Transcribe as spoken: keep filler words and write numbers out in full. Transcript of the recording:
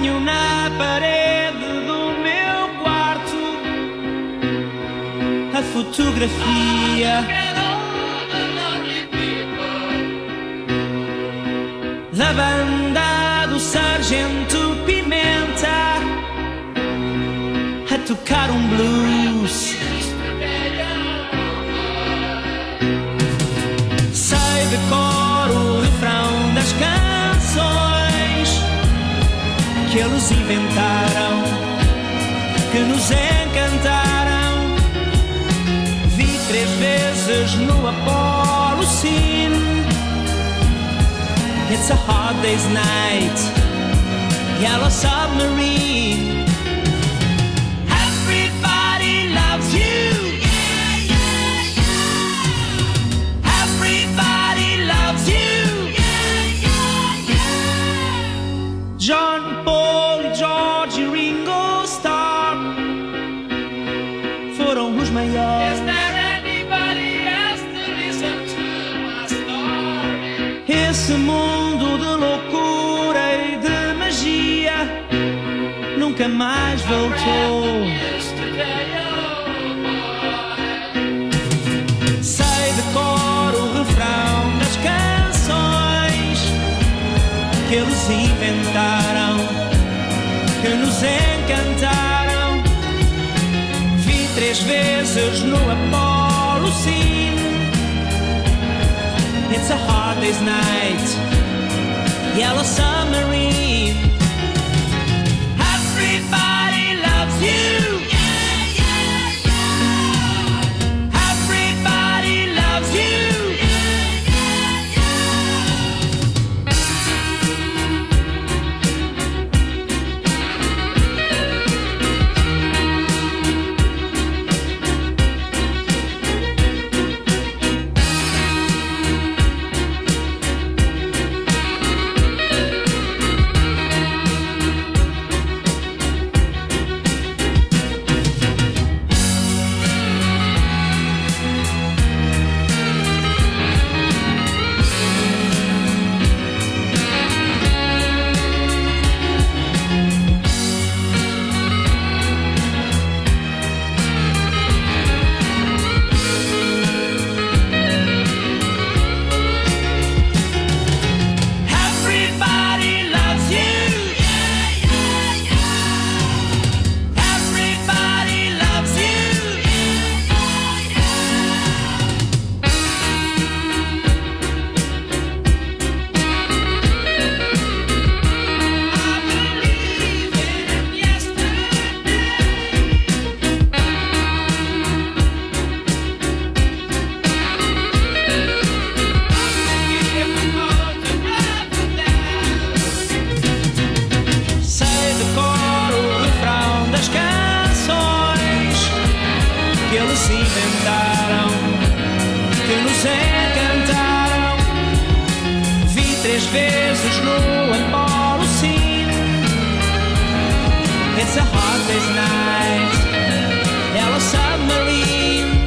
tenho na parede do meu quarto a fotografia da banda do Sargento Pimenta a tocar um blues. Sei de cor o refrão das canções que eles inventaram, que nos encantaram. Vi três vezes no Apollo Scene. It's a hard day's night, Yellow Submarine. Everybody loves you. Yeah, yeah, yeah. Everybody loves you. Yeah, yeah, yeah. John, Paul e George e Ringo Starr foram os maiores. Is there anybody else to listen to my story? Esse mundo de loucura e de magia nunca mais voltou. Sei de cor o refrão das canções que eles inventaram, que nos encantaram. Vi três vezes no Apollo Scene. It's a hard day's night, Yellow Submarine. Everybody loves you. Yeah, yeah, yeah. Everybody loves you. Yeah, yeah, yeah. It's a hard day's night, Yellow Submarine.